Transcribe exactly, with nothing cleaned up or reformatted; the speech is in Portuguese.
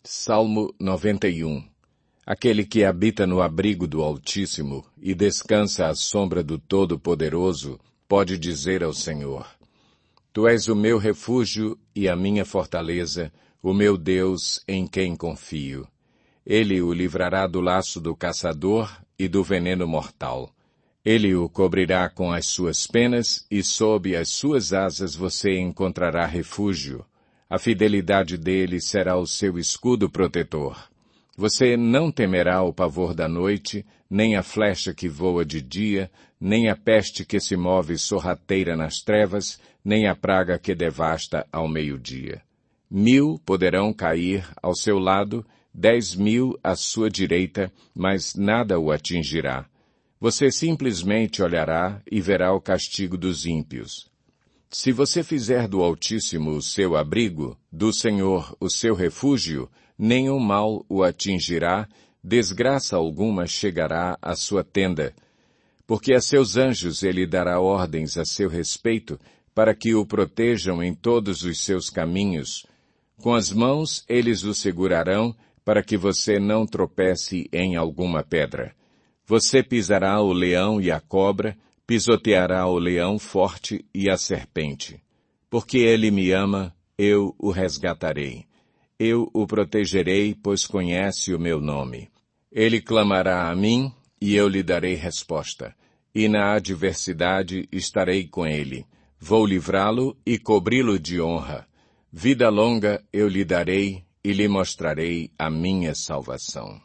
Salmo noventa e um. Aquele que habita no abrigo do Altíssimo e descansa à sombra do Todo-Poderoso, pode dizer ao Senhor: Tu és o meu refúgio e a minha fortaleza, o meu Deus em quem confio. Ele o livrará do laço do caçador e do veneno mortal. Ele o cobrirá com as suas penas e sob as suas asas você encontrará refúgio. A fidelidade dele será o seu escudo protetor. Você não temerá o pavor da noite, nem a flecha que voa de dia, nem a peste que se move sorrateira nas trevas, nem a praga que devasta ao meio-dia. Mil poderão cair ao seu lado, dez mil à sua direita, mas nada o atingirá. Você simplesmente olhará e verá o castigo dos ímpios. Se você fizer do Altíssimo o seu abrigo, do Senhor o seu refúgio, nenhum mal o atingirá, desgraça alguma chegará à sua tenda. Porque a seus anjos ele dará ordens a seu respeito, para que o protejam em todos os seus caminhos. Com as mãos eles o segurarão, para que você não tropece em alguma pedra. Você pisará o leão e a cobra, pisoteará o leão forte e a serpente. Porque ele me ama, eu o resgatarei. Eu o protegerei, pois conhece o meu nome. Ele clamará a mim, e eu lhe darei resposta. E na adversidade estarei com ele. Vou livrá-lo e cobri-lo de honra. Vida longa eu lhe darei, e lhe mostrarei a minha salvação.